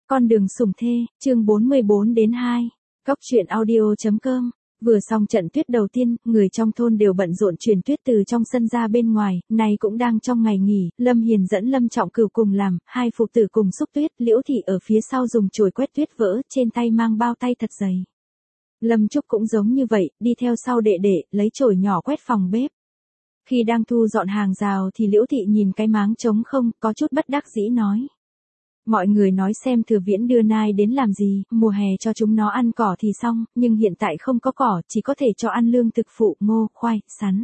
Con đường sủng thê, chương 44-2. Cóc truyện audio.com. Vừa xong trận tuyết đầu tiên, người trong thôn đều bận rộn chuyển tuyết từ trong sân ra bên ngoài, này cũng đang trong ngày nghỉ, Lâm Hiền dẫn Lâm Trọng Cửu cùng làm, hai phụ tử cùng xúc tuyết, Liễu Thị ở phía sau dùng chổi quét tuyết vỡ, trên tay mang bao tay thật dày. Lâm Trúc cũng giống như vậy, đi theo sau đệ đệ, lấy chổi nhỏ quét phòng bếp. Khi đang thu dọn hàng rào thì Liễu Thị nhìn cái máng trống không, có chút bất đắc dĩ nói. Mọi người nói xem Thừa Viễn đưa nai đến làm gì, mùa hè cho chúng nó ăn cỏ thì xong, nhưng hiện tại không có cỏ, chỉ có thể cho ăn lương thực phụ, ngô, khoai, sắn.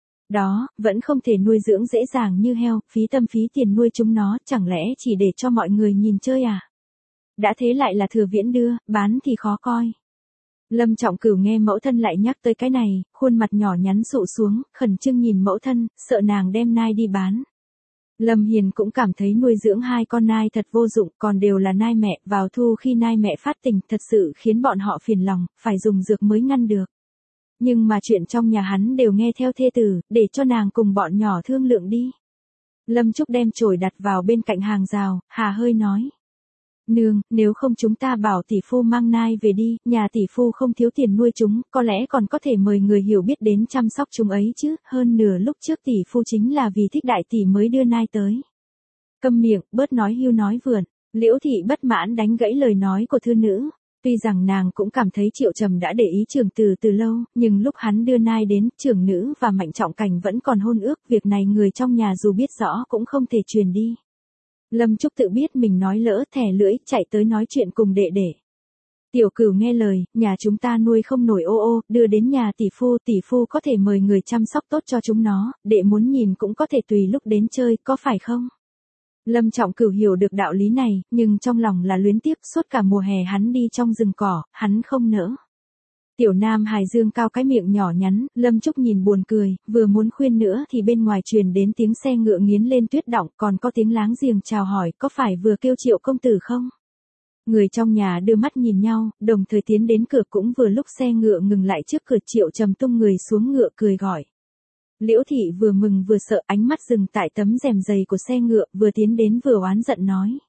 Đó, vẫn không thể nuôi dưỡng dễ dàng như heo, phí tâm phí tiền nuôi chúng nó, chẳng lẽ chỉ để cho mọi người nhìn chơi à? Đã thế lại là Thừa Viễn đưa, bán thì khó coi. Lâm Trọng Cửu nghe mẫu thân lại nhắc tới cái này, khuôn mặt nhỏ nhắn sụ xuống, khẩn trương nhìn mẫu thân, sợ nàng đem nai đi bán. Lâm Hiền cũng cảm thấy nuôi dưỡng hai con nai thật vô dụng, còn đều là nai mẹ, vào thu khi nai mẹ phát tình thật sự khiến bọn họ phiền lòng, phải dùng dược mới ngăn được. Nhưng mà chuyện trong nhà hắn đều nghe theo thê tử, để cho nàng cùng bọn nhỏ thương lượng đi. Lâm Trúc đem chổi đặt vào bên cạnh hàng rào, hà hơi nói. Nương, nếu không chúng ta bảo tỷ phu mang nai về đi, nhà tỷ phu không thiếu tiền nuôi chúng, có lẽ còn có thể mời người hiểu biết đến chăm sóc chúng ấy chứ, hơn nửa lúc trước tỷ phu chính là vì thích đại tỷ mới đưa nai tới. Câm miệng, bớt nói hưu nói vượn, Liễu Thị bất mãn đánh gãy lời nói của thư nữ. Tuy rằng nàng cũng cảm thấy Triệu Trầm đã để ý Trường Từ từ lâu, nhưng lúc hắn đưa nai đến, Trưởng Nữ và Mạnh Trọng Cảnh vẫn còn hôn ước, việc này người trong nhà dù biết rõ cũng không thể truyền đi. Lâm Trúc tự biết mình nói lỡ, thè lưỡi, chạy tới nói chuyện cùng đệ đệ. Tiểu Cửu nghe lời, nhà chúng ta nuôi không nổi ô, đưa đến nhà tỷ phu có thể mời người chăm sóc tốt cho chúng nó, đệ muốn nhìn cũng có thể tùy lúc đến chơi, có phải không? Lâm Trọng Cửu hiểu được đạo lý này, nhưng trong lòng là luyến tiếc, suốt cả mùa hè hắn đi trong rừng cỏ, hắn không nỡ. Tiểu Nam Hải dương cao cái miệng nhỏ nhắn, Lâm Trúc nhìn buồn cười, vừa muốn khuyên nữa thì bên ngoài truyền đến tiếng xe ngựa nghiến lên tuyết đọng, còn có tiếng láng giềng chào hỏi, có phải vừa kêu Triệu công tử không? Người trong nhà đưa mắt nhìn nhau, đồng thời tiến đến cửa, cũng vừa lúc xe ngựa ngừng lại trước cửa, Triệu Trầm tung người xuống ngựa cười gọi. Liễu Thị vừa mừng vừa sợ, ánh mắt dừng tại tấm rèm dày của xe ngựa, vừa tiến đến vừa oán giận nói.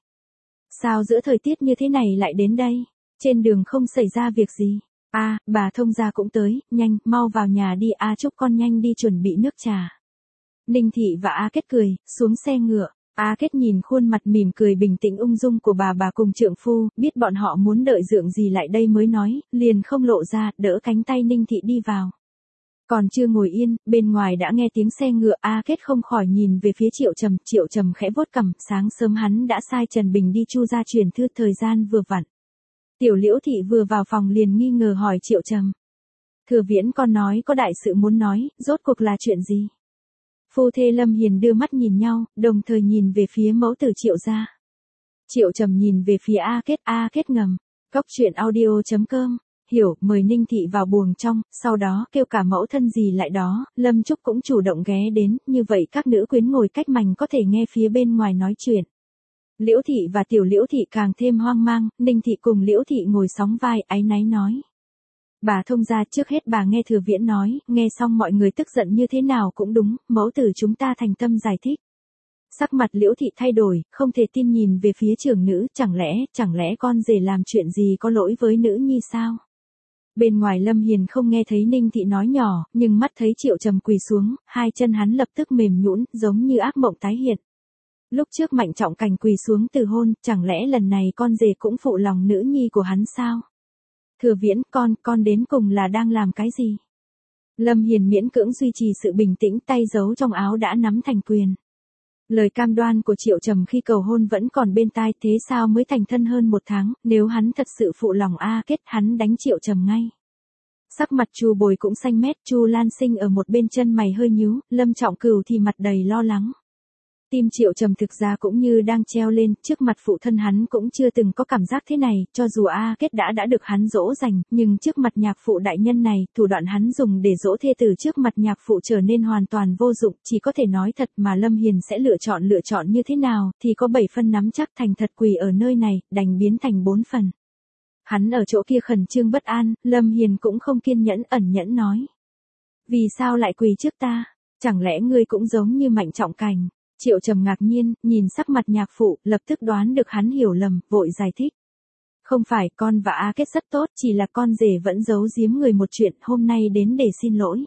Sao giữa thời tiết như thế này lại đến đây? Trên đường không xảy ra việc gì? Bà thông gia cũng tới, nhanh, mau vào nhà đi, Trúc con nhanh đi chuẩn bị nước trà. Ninh Thị và Kết cười, xuống xe ngựa. Kết nhìn khuôn mặt mỉm cười bình tĩnh ung dung của bà cùng trượng phu, biết bọn họ muốn đợi dượng gì lại đây mới nói, liền không lộ ra, đỡ cánh tay Ninh Thị đi vào. Còn chưa ngồi yên, bên ngoài đã nghe tiếng xe ngựa, Kết không khỏi nhìn về phía Triệu Trầm khẽ vuốt cằm, sáng sớm hắn đã sai Trần Bình đi Chu gia truyền thư, thời gian vừa vặn. Tiểu Liễu Thị vừa vào phòng liền nghi ngờ hỏi Triệu Trầm. Thừa Viễn con nói có đại sự muốn nói, rốt cuộc là chuyện gì? Phu thê Lâm Hiền đưa mắt nhìn nhau, đồng thời nhìn về phía mẫu tử Triệu gia. Triệu Trầm nhìn về phía Kết ngầm. Cóc truyện audio.com. Hiểu, mời Ninh Thị vào buồng trong, sau đó kêu cả mẫu thân gì lại đó, Lâm Trúc cũng chủ động ghé đến, như vậy các nữ quyến ngồi cách mảnh có thể nghe phía bên ngoài nói chuyện. Liễu Thị và Tiểu Liễu Thị càng thêm hoang mang, Ninh Thị cùng Liễu Thị ngồi sóng vai, áy náy nói. Bà thông gia, trước hết bà nghe Thừa Viễn nói, nghe xong mọi người tức giận như thế nào cũng đúng, mẫu tử chúng ta thành tâm giải thích. Sắc mặt Liễu Thị thay đổi, không thể tin nhìn về phía Trưởng Nữ, chẳng lẽ con rể làm chuyện gì có lỗi với nữ nhi sao? Bên ngoài Lâm Hiền không nghe thấy Ninh Thị nói nhỏ, nhưng mắt thấy Triệu Trầm quỳ xuống, hai chân hắn lập tức mềm nhũn, giống như ác mộng tái hiện. Lúc trước Mạnh Trọng Cảnh quỳ xuống từ hôn, chẳng lẽ lần này con rể cũng phụ lòng nữ nhi của hắn sao? Thừa Viễn, con đến cùng là đang làm cái gì? Lâm Hiền miễn cưỡng duy trì sự bình tĩnh, tay giấu trong áo đã nắm thành quyền. Lời cam đoan của Triệu Trầm khi cầu hôn vẫn còn bên tai, thế sao mới thành thân hơn 1 tháng, nếu hắn thật sự phụ lòng Kết, hắn đánh Triệu Trầm ngay. Sắc mặt Chu Bồi cũng xanh mét, Chu Lan Sinh ở một bên chân mày hơi nhíu, Lâm Trọng Cửu thì mặt đầy lo lắng. Tim Triệu Trầm thực ra cũng như đang treo lên, trước mặt phụ thân hắn cũng chưa từng có cảm giác thế này, cho dù Kết đã được hắn dỗ dành, nhưng trước mặt nhạc phụ đại nhân này, thủ đoạn hắn dùng để dỗ thê tử trước mặt nhạc phụ trở nên hoàn toàn vô dụng, chỉ có thể nói thật mà Lâm Hiền sẽ lựa chọn như thế nào, thì có 7 phân nắm chắc, thành thật quỳ ở nơi này, đành biến thành 4 phần. Hắn ở chỗ kia khẩn trương bất an, Lâm Hiền cũng không kiên nhẫn, ẩn nhẫn nói. Vì sao lại quỳ trước ta? Chẳng lẽ ngươi cũng giống như Mạnh Trọng Cảnh? Triệu Trầm ngạc nhiên, nhìn sắc mặt nhạc phụ, lập tức đoán được hắn hiểu lầm, vội giải thích. Không phải, con và A Kết rất tốt, chỉ là con rể vẫn giấu giếm người một chuyện, hôm nay đến để xin lỗi.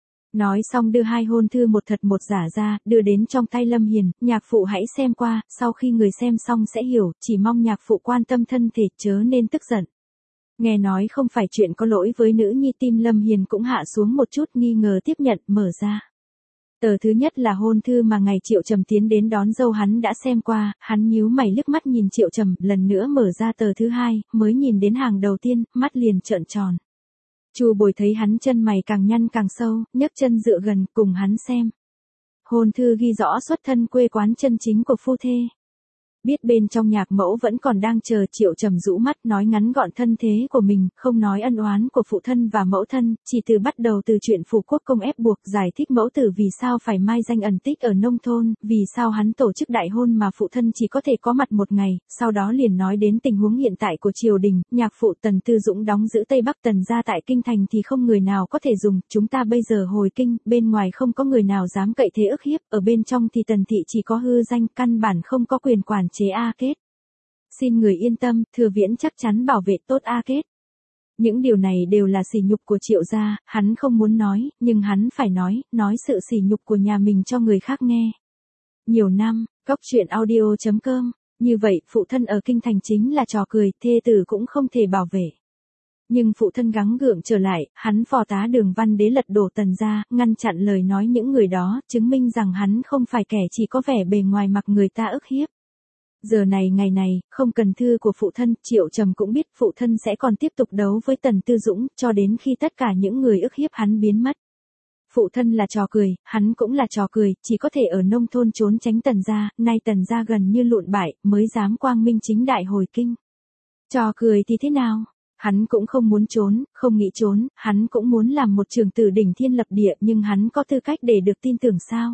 Nói xong đưa hai hôn thư một thật một giả ra, đưa đến trong tay Lâm Hiền, nhạc phụ hãy xem qua, sau khi người xem xong sẽ hiểu, chỉ mong nhạc phụ quan tâm thân thể chớ nên tức giận. Nghe nói không phải chuyện có lỗi với nữ nhi, tim Lâm Hiền cũng hạ xuống một chút, nghi ngờ tiếp nhận, mở ra. Tờ thứ nhất là hôn thư mà ngày Triệu Trầm tiến đến đón dâu hắn đã xem qua, hắn nhíu mày liếc mắt nhìn Triệu Trầm, lần nữa mở ra tờ thứ hai, mới nhìn đến hàng đầu tiên, mắt liền trợn tròn. Chu Bồi thấy hắn chân mày càng nhăn càng sâu, nhấc chân dựa gần, cùng hắn xem. Hôn thư ghi rõ xuất thân quê quán chân chính của phu thê. Biết bên trong nhạc mẫu vẫn còn đang chờ, Triệu Trầm rũ mắt nói ngắn gọn thân thế của mình, không nói ân oán của phụ thân và mẫu thân, chỉ từ bắt đầu từ chuyện phủ quốc công ép buộc, giải thích mẫu tử vì sao phải mai danh ẩn tích ở nông thôn, vì sao hắn tổ chức đại hôn mà phụ thân chỉ có thể có mặt một ngày, sau đó liền nói đến tình huống hiện tại của triều đình, nhạc phụ Tần Tư Dũng đóng giữ Tây Bắc Tần gia tại kinh thành thì không người nào có thể dùng, chúng ta bây giờ hồi kinh, bên ngoài không có người nào dám cậy thế ức hiếp, ở bên trong thì Tần thị chỉ có hư danh, căn bản không có quyền quản chế A Kết. Xin người yên tâm, Thừa Viễn chắc chắn bảo vệ tốt A Kết. Những điều này đều là sỉ nhục của Triệu gia, hắn không muốn nói, nhưng hắn phải nói sự sỉ nhục của nhà mình cho người khác nghe. Nhiều năm, Cóc Truyện Audio.com, như vậy, phụ thân ở kinh thành chính là trò cười, thê tử cũng không thể bảo vệ. Nhưng phụ thân gắng gượng trở lại, hắn phò tá Đường Văn Đế lật đổ Tần gia, ngăn chặn lời nói những người đó, chứng minh rằng hắn không phải kẻ chỉ có vẻ bề ngoài mặc người ta ức hiếp. Giờ này ngày này, không cần thư của phụ thân, Triệu Trầm cũng biết phụ thân sẽ còn tiếp tục đấu với Tần Tư Dũng, cho đến khi tất cả những người ức hiếp hắn biến mất. Phụ thân là trò cười, hắn cũng là trò cười, chỉ có thể ở nông thôn trốn tránh Tần gia, nay Tần gia gần như lụn bại, mới dám quang minh chính đại hồi kinh. Trò cười thì thế nào? Hắn cũng không muốn trốn, không nghĩ trốn, hắn cũng muốn làm một trường tử đỉnh thiên lập địa, nhưng hắn có tư cách để được tin tưởng sao?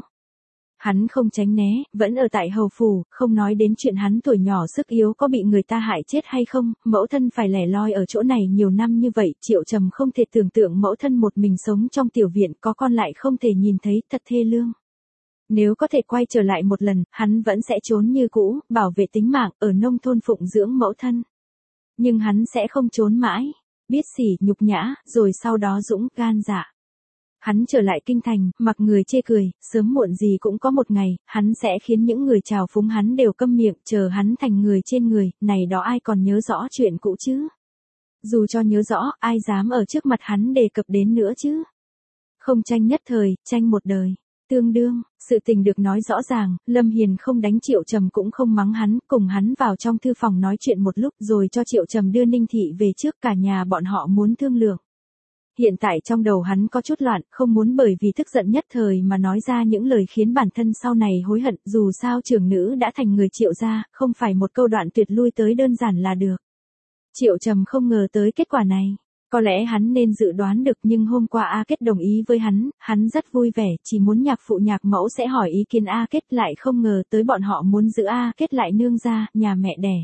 Hắn không tránh né, vẫn ở tại hầu phủ, không nói đến chuyện hắn tuổi nhỏ sức yếu có bị người ta hại chết hay không, mẫu thân phải lẻ loi ở chỗ này nhiều năm như vậy, Triệu Trầm không thể tưởng tượng mẫu thân một mình sống trong tiểu viện, có con lại không thể nhìn thấy, thật thê lương. Nếu có thể quay trở lại một lần, hắn vẫn sẽ trốn như cũ, bảo vệ tính mạng, ở nông thôn phụng dưỡng mẫu thân. Nhưng hắn sẽ không trốn mãi, biết sỉ, nhục nhã, rồi sau đó dũng, gan dạ. Hắn trở lại kinh thành, mặc người chê cười, sớm muộn gì cũng có một ngày, hắn sẽ khiến những người trào phúng hắn đều câm miệng, chờ hắn thành người trên người, này đó ai còn nhớ rõ chuyện cũ chứ? Dù cho nhớ rõ, ai dám ở trước mặt hắn đề cập đến nữa chứ? Không tranh nhất thời, tranh một đời. Tương đương, sự tình được nói rõ ràng, Lâm Hiền không đánh Triệu Trầm cũng không mắng hắn, cùng hắn vào trong thư phòng nói chuyện một lúc rồi cho Triệu Trầm đưa Ninh Thị về trước, cả nhà bọn họ muốn thương lượng. Hiện tại trong đầu hắn có chút loạn, không muốn bởi vì tức giận nhất thời mà nói ra những lời khiến bản thân sau này hối hận, dù sao trưởng nữ đã thành người Triệu gia, không phải một câu đoạn tuyệt lui tới đơn giản là được. Triệu Trầm không ngờ tới kết quả này. Có lẽ hắn nên dự đoán được, nhưng hôm qua A Kết đồng ý với hắn rất vui vẻ, chỉ muốn nhạc phụ nhạc mẫu sẽ hỏi ý kiến A Kết, lại không ngờ tới bọn họ muốn giữ A Kết lại nương gia, nhà mẹ đẻ.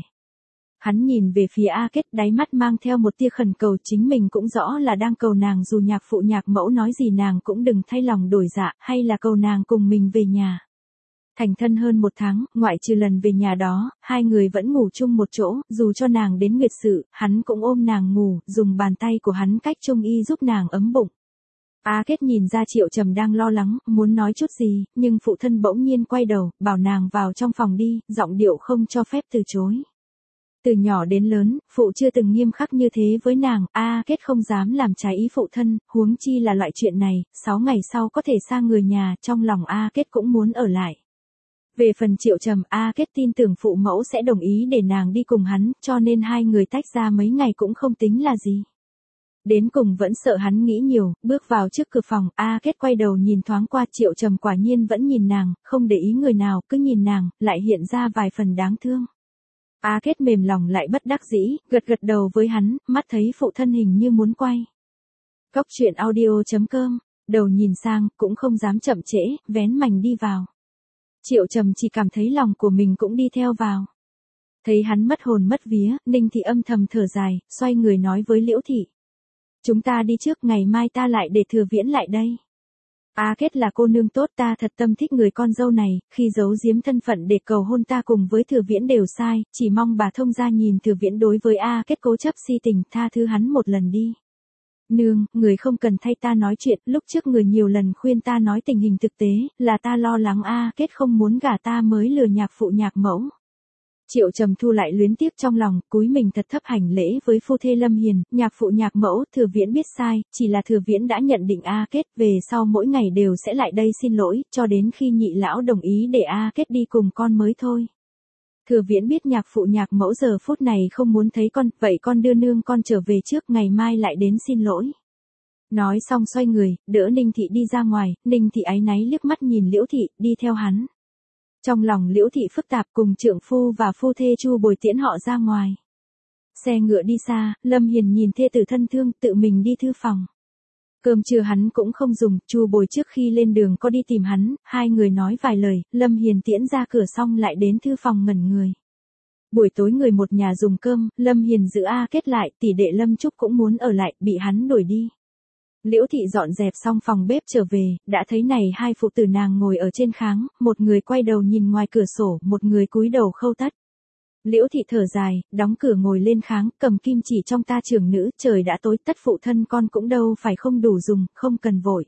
Hắn nhìn về phía A Kết, đáy mắt mang theo một tia khẩn cầu, chính mình cũng rõ là đang cầu nàng dù nhạc phụ nhạc mẫu nói gì nàng cũng đừng thay lòng đổi dạ, hay là cầu nàng cùng mình về nhà. Thành thân hơn một tháng, ngoại trừ lần về nhà đó, hai người vẫn ngủ chung một chỗ, dù cho nàng đến nguyệt sự, hắn cũng ôm nàng ngủ, dùng bàn tay của hắn cách trung y giúp nàng ấm bụng. A Kết nhìn ra Triệu Trầm đang lo lắng, muốn nói chút gì, nhưng phụ thân bỗng nhiên quay đầu, bảo nàng vào trong phòng đi, giọng điệu không cho phép từ chối. Từ nhỏ đến lớn, phụ chưa từng nghiêm khắc như thế với nàng, A Kết không dám làm trái ý phụ thân, huống chi là loại chuyện này, 6 ngày sau có thể xa người nhà, trong lòng A Kết cũng muốn ở lại. Về phần Triệu Trầm, A Kết tin tưởng phụ mẫu sẽ đồng ý để nàng đi cùng hắn, cho nên hai người tách ra mấy ngày cũng không tính là gì. Đến cùng vẫn sợ hắn nghĩ nhiều, bước vào trước cửa phòng, A Kết quay đầu nhìn thoáng qua, Triệu Trầm quả nhiên vẫn nhìn nàng, không để ý người nào, cứ nhìn nàng, lại hiện ra vài phần đáng thương. A Kết mềm lòng lại bất đắc dĩ, gật gật đầu với hắn, mắt thấy phụ thân hình như muốn quay. Cóc Truyện Audio.com, đầu nhìn sang, cũng không dám chậm trễ, vén mành đi vào. Triệu Trầm chỉ cảm thấy lòng của mình cũng đi theo vào. Thấy hắn mất hồn mất vía, Ninh Thị âm thầm thở dài, xoay người nói với Liễu Thị. Chúng ta đi trước, ngày mai ta lại để Thừa Viễn lại đây. A Kết là cô nương tốt, ta thật tâm thích người con dâu này, khi giấu giếm thân phận để cầu hôn ta cùng với Thừa Viễn đều sai, chỉ mong bà thông gia nhìn Thừa Viễn đối với A Kết cố chấp si tình, tha thứ hắn một lần đi. Nương, người không cần thay ta nói chuyện, lúc trước người nhiều lần khuyên ta nói tình hình thực tế, là ta lo lắng A Kết không muốn gả ta mới lừa nhạc phụ nhạc mẫu. Triệu Trầm Thu lại luyến tiếc trong lòng, cúi mình thật thấp hành lễ với phu thê Lâm Hiền, nhạc phụ nhạc mẫu, Thừa Viễn biết sai, chỉ là Thừa Viễn đã nhận định A Kết, về sau mỗi ngày đều sẽ lại đây xin lỗi, cho đến khi nhị lão đồng ý để A Kết đi cùng con mới thôi. Thừa Viễn biết nhạc phụ nhạc mẫu giờ phút này không muốn thấy con, vậy con đưa nương con trở về trước, ngày mai lại đến xin lỗi. Nói xong xoay người, đỡ Ninh Thị đi ra ngoài, Ninh Thị áy náy liếc mắt nhìn Liễu Thị, đi theo hắn. Trong lòng Liễu Thị phức tạp, cùng trượng phu và phu thê Chu Bồi tiễn họ ra ngoài. Xe ngựa đi xa, Lâm Hiền nhìn thê tử thân thương, tự mình đi thư phòng. Cơm trưa hắn cũng không dùng, Chu Bồi trước khi lên đường có đi tìm hắn, hai người nói vài lời, Lâm Hiền tiễn ra cửa xong lại đến thư phòng ngẩn người. Buổi tối người một nhà dùng cơm, Lâm Hiền giữ A Kết lại, tỷ đệ Lâm Trúc cũng muốn ở lại, bị hắn đuổi đi. Liễu Thị dọn dẹp xong phòng bếp trở về, đã thấy này hai phụ tử nàng ngồi ở trên kháng, một người quay đầu nhìn ngoài cửa sổ, một người cúi đầu khâu tất. Liễu Thị thở dài, đóng cửa ngồi lên kháng, cầm kim chỉ trong ta trưởng nữ, trời đã tối, tất phụ thân con cũng đâu phải không đủ dùng, không cần vội.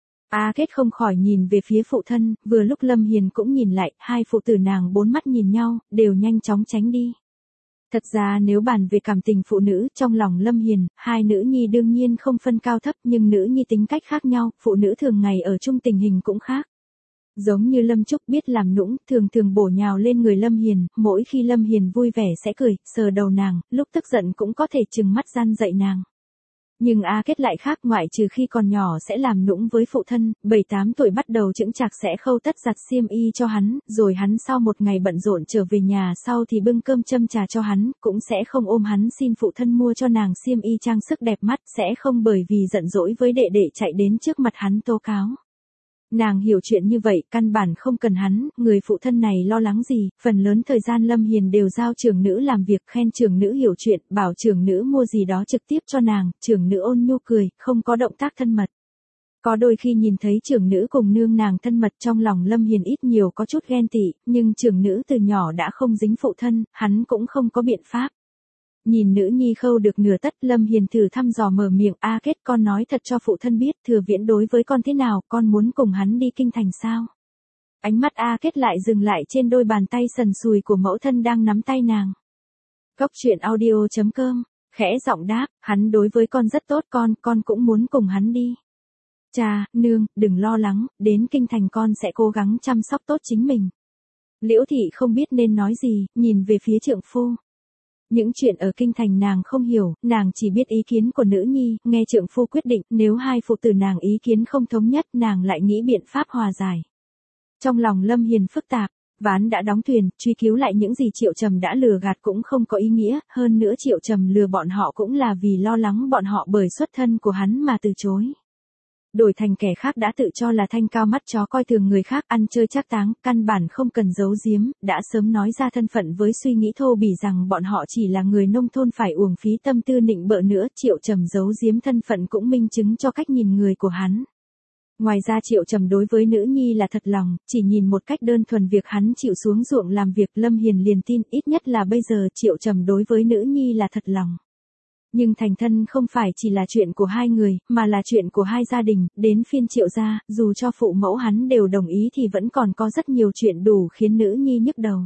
A Kết không khỏi nhìn về phía phụ thân, vừa lúc Lâm Hiền cũng nhìn lại, hai phụ tử nàng bốn mắt nhìn nhau, đều nhanh chóng tránh đi. Thật ra nếu bàn về cảm tình phụ nữ, trong lòng Lâm Hiền, hai nữ nhi đương nhiên không phân cao thấp, nhưng nữ nhi tính cách khác nhau, phụ nữ thường ngày ở chung tình hình cũng khác. Giống như Lâm Trúc biết làm nũng, thường thường bổ nhào lên người Lâm Hiền, mỗi khi Lâm Hiền vui vẻ sẽ cười, sờ đầu nàng, lúc tức giận cũng có thể trừng mắt gian dạy nàng. Nhưng A Kết lại khác, ngoại trừ khi còn nhỏ sẽ làm nũng với phụ thân, 7-8 tuổi bắt đầu chững chạc sẽ khâu tất giặt xiêm y cho hắn, rồi hắn sau một ngày bận rộn trở về nhà sau thì bưng cơm châm trà cho hắn, cũng sẽ không ôm hắn xin phụ thân mua cho nàng xiêm y trang sức đẹp mắt, sẽ không bởi vì giận dỗi với đệ đệ chạy đến trước mặt hắn tố cáo. Nàng hiểu chuyện như vậy, căn bản không cần hắn, người phụ thân này lo lắng gì, phần lớn thời gian Lâm Hiền đều giao trưởng nữ làm việc, khen trưởng nữ hiểu chuyện, bảo trưởng nữ mua gì đó trực tiếp cho nàng, trưởng nữ ôn nhu cười, không có động tác thân mật. Có đôi khi nhìn thấy trưởng nữ cùng nương nàng thân mật, trong lòng Lâm Hiền ít nhiều có chút ghen tị, nhưng trưởng nữ từ nhỏ đã không dính phụ thân, hắn cũng không có biện pháp. Nhìn nữ nhi khâu được nửa tất, Lâm Hiền thử thăm dò mở miệng, A Kết, con nói thật cho phụ thân biết, Thừa Viễn đối với con thế nào, con muốn cùng hắn đi kinh thành sao? Ánh mắt A Kết lại dừng lại trên đôi bàn tay sần sùi của mẫu thân đang nắm tay nàng. Góc truyện audio.com, khẽ giọng đáp, hắn đối với con rất tốt, con cũng muốn cùng hắn đi. Cha, nương, đừng lo lắng, đến kinh thành con sẽ cố gắng chăm sóc tốt chính mình. Liễu Thị không biết nên nói gì, nhìn về phía trượng phu. Những chuyện ở kinh thành nàng không hiểu, nàng chỉ biết ý kiến của nữ nhi, nghe trượng phu quyết định, nếu hai phụ tử nàng ý kiến không thống nhất, nàng lại nghĩ biện pháp hòa giải. Trong lòng Lâm Hiền phức tạp, ván đã đóng thuyền, truy cứu lại những gì Triệu Trầm đã lừa gạt cũng không có ý nghĩa, hơn nữa Triệu Trầm lừa bọn họ cũng là vì lo lắng bọn họ bởi xuất thân của hắn mà từ chối. Đổi thành kẻ khác đã tự cho là thanh cao mắt chó coi thường người khác, ăn chơi trác táng, căn bản không cần giấu giếm, đã sớm nói ra thân phận với suy nghĩ thô bỉ rằng bọn họ chỉ là người nông thôn phải uổng phí tâm tư nịnh bợ nữa, Triệu Trầm giấu giếm thân phận cũng minh chứng cho cách nhìn người của hắn. Ngoài ra Triệu Trầm đối với nữ nhi là thật lòng, chỉ nhìn một cách đơn thuần việc hắn chịu xuống ruộng làm việc, Lâm Hiền liền tin, ít nhất là bây giờ Triệu Trầm đối với nữ nhi là thật lòng. Nhưng thành thân không phải chỉ là chuyện của hai người, mà là chuyện của hai gia đình, đến phiên Triệu gia, dù cho phụ mẫu hắn đều đồng ý thì vẫn còn có rất nhiều chuyện đủ khiến nữ nhi nhức đầu.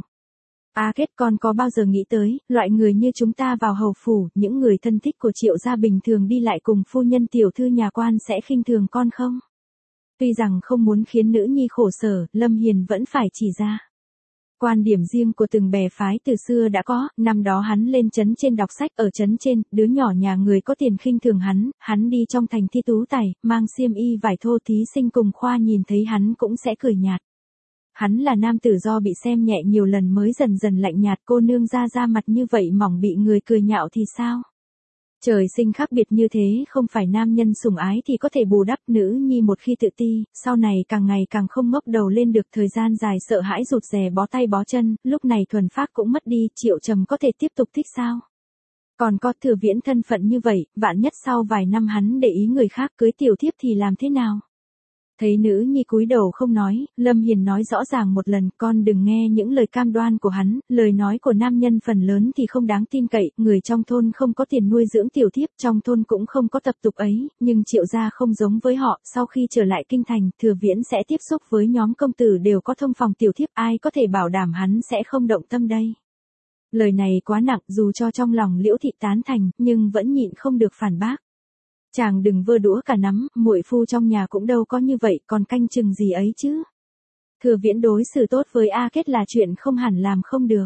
A Kết, con có bao giờ nghĩ tới, loại người như chúng ta vào hầu phủ, những người thân thích của Triệu gia bình thường đi lại cùng phu nhân tiểu thư nhà quan sẽ khinh thường con không? Tuy rằng không muốn khiến nữ nhi khổ sở, Lâm Hiền vẫn phải chỉ ra. Quan điểm riêng của từng bè phái từ xưa đã có, năm đó hắn lên trấn trên đọc sách, ở trấn trên, đứa nhỏ nhà người có tiền khinh thường hắn đi trong thành thi tú tài, mang xiêm y vải thô, thí sinh cùng khoa nhìn thấy hắn cũng sẽ cười nhạt. Hắn là nam tử do bị xem nhẹ nhiều lần mới dần dần lạnh nhạt, cô nương ra mặt như vậy mỏng bị người cười nhạo thì sao? Trời sinh khác biệt như thế, không phải nam nhân sủng ái thì có thể bù đắp, nữ nhi một khi tự ti, sau này càng ngày càng không ngóc đầu lên được, thời gian dài sợ hãi rụt rè bó tay bó chân, lúc này thuần phác cũng mất đi, Triệu Trầm có thể tiếp tục thích sao? Còn có Thừa Viễn thân phận như vậy, vạn nhất sau vài năm hắn để ý người khác cưới tiểu thiếp thì làm thế nào? Thấy nữ nhi cúi đầu không nói, Lâm Hiền nói rõ ràng một lần, con đừng nghe những lời cam đoan của hắn, lời nói của nam nhân phần lớn thì không đáng tin cậy, người trong thôn không có tiền nuôi dưỡng tiểu thiếp, trong thôn cũng không có tập tục ấy, nhưng Triệu gia không giống với họ, sau khi trở lại kinh thành, Thừa Viễn sẽ tiếp xúc với nhóm công tử đều có thông phòng tiểu thiếp, ai có thể bảo đảm hắn sẽ không động tâm đây. Lời này quá nặng, dù cho trong lòng Liễu Thị tán thành, nhưng vẫn nhịn không được phản bác. Chàng đừng vơ đũa cả nắm, muội phu trong nhà cũng đâu có như vậy, còn canh chừng gì ấy chứ. Thừa Viễn đối xử tốt với A Kết là chuyện không hẳn làm không được.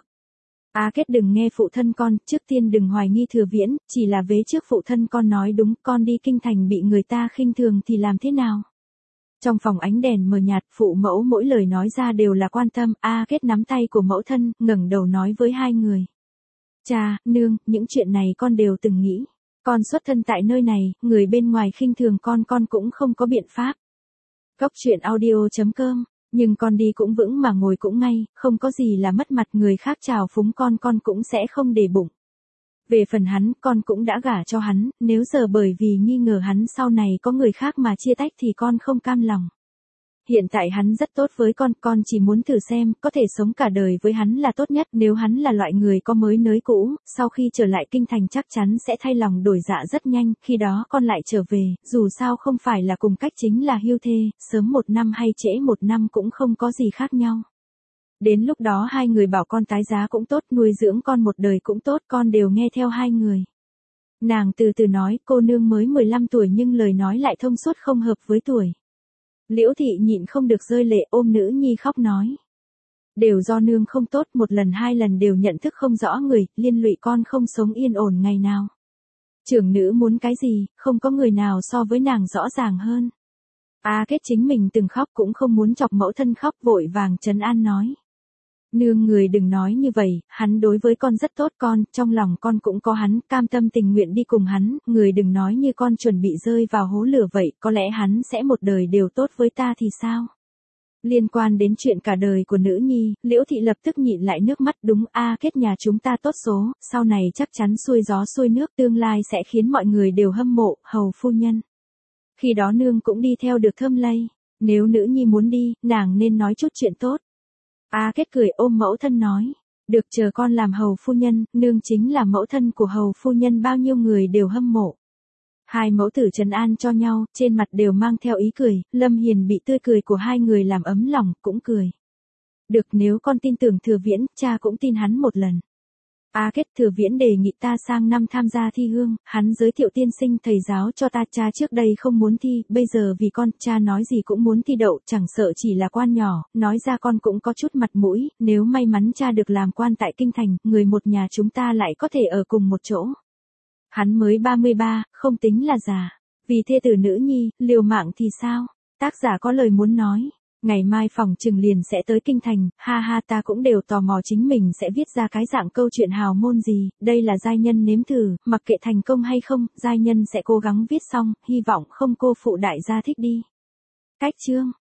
A Kết đừng nghe phụ thân con, trước tiên đừng hoài nghi Thừa Viễn, chỉ là vế trước phụ thân con nói đúng, con đi kinh thành bị người ta khinh thường thì làm thế nào? Trong phòng ánh đèn mờ nhạt, phụ mẫu mỗi lời nói ra đều là quan tâm, A Kết nắm tay của mẫu thân, ngẩng đầu nói với hai người. Cha, nương, những chuyện này con đều từng nghĩ. Con xuất thân tại nơi này, người bên ngoài khinh thường con cũng không có biện pháp. Cốc truyện audio.com, nhưng con đi cũng vững mà ngồi cũng ngay, không có gì là mất mặt, người khác chào phúng con cũng sẽ không để bụng. Về phần hắn, con cũng đã gả cho hắn, nếu giờ bởi vì nghi ngờ hắn sau này có người khác mà chia tách thì con không cam lòng. Hiện tại hắn rất tốt với con chỉ muốn thử xem, có thể sống cả đời với hắn là tốt nhất, nếu hắn là loại người có mới nới cũ, sau khi trở lại kinh thành chắc chắn sẽ thay lòng đổi dạ rất nhanh, khi đó con lại trở về, dù sao không phải là cùng cách chính là hưu thê, sớm 1 năm hay trễ 1 năm cũng không có gì khác nhau. Đến lúc đó hai người bảo con tái giá cũng tốt, nuôi dưỡng con một đời cũng tốt, con đều nghe theo hai người. Nàng từ từ nói, cô nương mới 15 tuổi nhưng lời nói lại thông suốt không hợp với tuổi. Liễu Thị nhịn không được rơi lệ, ôm nữ nhi khóc nói. Đều do nương không tốt, 1 lần 2 lần đều nhận thức không rõ người, liên lụy con không sống yên ổn ngày nào. Trưởng nữ muốn cái gì, không có người nào so với nàng rõ ràng hơn. A Kết chính mình từng khóc cũng không muốn chọc mẫu thân khóc, vội vàng trấn an nói. Nương, người đừng nói như vậy, hắn đối với con rất tốt, trong lòng con cũng có hắn, cam tâm tình nguyện đi cùng hắn, người đừng nói như con chuẩn bị rơi vào hố lửa vậy, có lẽ hắn sẽ một đời đều tốt với ta thì sao? Liên quan đến chuyện cả đời của nữ nhi, Liễu Thị lập tức nhịn lại nước mắt, đúng, A Kết nhà chúng ta tốt số, sau này chắc chắn xuôi gió xuôi nước, tương lai sẽ khiến mọi người đều hâm mộ, hầu phu nhân. Khi đó nương cũng đi theo được thơm lây, nếu nữ nhi muốn đi, nàng nên nói chút chuyện tốt. A Kết cười ôm mẫu thân nói, được, chờ con làm hầu phu nhân, nương chính là mẫu thân của hầu phu nhân, bao nhiêu người đều hâm mộ. Hai mẫu tử trấn an cho nhau, trên mặt đều mang theo ý cười, Lâm Hiền bị tươi cười của hai người làm ấm lòng, cũng cười. Được, nếu con tin tưởng Thừa Viễn, cha cũng tin hắn một lần. A Kết, Thừa Viễn đề nghị ta sang năm tham gia thi hương, hắn giới thiệu tiên sinh thầy giáo cho ta, cha trước đây không muốn thi, bây giờ vì con, cha nói gì cũng muốn thi đậu, chẳng sợ chỉ là quan nhỏ, nói ra con cũng có chút mặt mũi, nếu may mắn cha được làm quan tại kinh thành, người một nhà chúng ta lại có thể ở cùng một chỗ. Hắn mới 33, không tính là già, vì thê tử nữ nhi, liều mạng thì sao? Tác giả có lời muốn nói. Ngày mai phòng trừng liền sẽ tới kinh thành, ha ha, ta cũng đều tò mò chính mình sẽ viết ra cái dạng câu chuyện hào môn gì, đây là giai nhân nếm thử, mặc kệ thành công hay không, giai nhân sẽ cố gắng viết xong, hy vọng không cô phụ đại gia thích đi. Cách chương